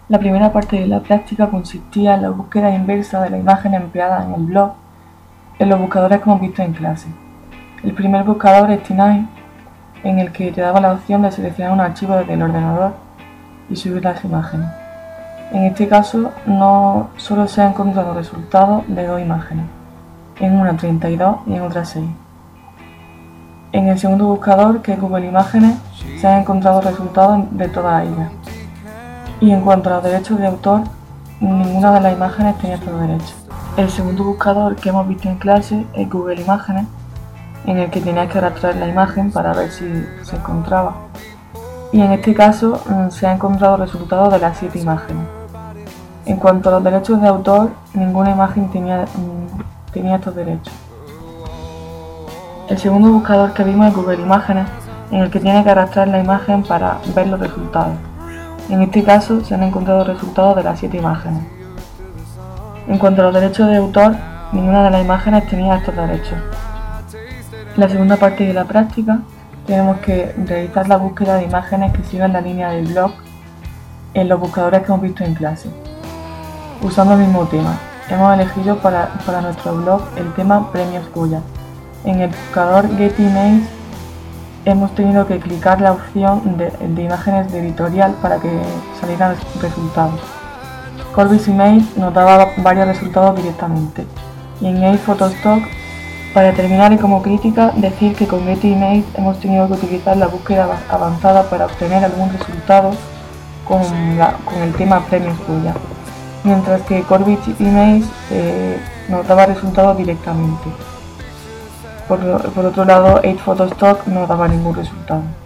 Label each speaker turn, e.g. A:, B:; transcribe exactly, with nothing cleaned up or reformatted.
A: La primera parte de la práctica consistía en la búsqueda inversa de la imagen empleada en el blog en los buscadores que hemos visto en clase. El primer buscador es TinEye, en el que te daba la opción de seleccionar un archivo desde el ordenador y subir las imágenes. En este caso, no solo se han encontrado resultados de dos imágenes, en una treinta y dos y en otra seis. En el segundo buscador, que es Google Imágenes, se han encontrado resultados de todas ellas. Y en cuanto a los derechos de autor, ninguna de las imágenes tenía estos derechos. El segundo buscador que hemos visto en clase es Google Imágenes, en el que tenías que arrastrar la imagen para ver si se encontraba. Y en este caso se han encontrado resultados de las siete imágenes. En cuanto a los derechos de autor, ninguna imagen tenía, tenía estos derechos. El segundo buscador que vimos es Google Imágenes, en el que tiene que arrastrar la imagen para ver los resultados. En este caso se han encontrado resultados de las siete imágenes. En cuanto a los derechos de autor, ninguna de las imágenes tenía estos derechos. En la segunda parte de la práctica tenemos que realizar la búsqueda de imágenes que sigan la línea del blog en los buscadores que hemos visto en clase. Usando el mismo tema, hemos elegido para, para nuestro blog el tema Premios Goya. En el buscador Getty Images hemos tenido que clicar la opción de, de imágenes de editorial para que salieran resultados. Corbis Image nos daba varios resultados directamente. Y en iPhotostock, para terminar y como crítica, decir que con Getty Images hemos tenido que utilizar la búsqueda avanzada para obtener algún resultado con, la, con el tema Premios Goya, mientras que Corbis Images eh, nos daba resultados directamente. Por, por otro lado, iPhotostock no daba ningún resultado.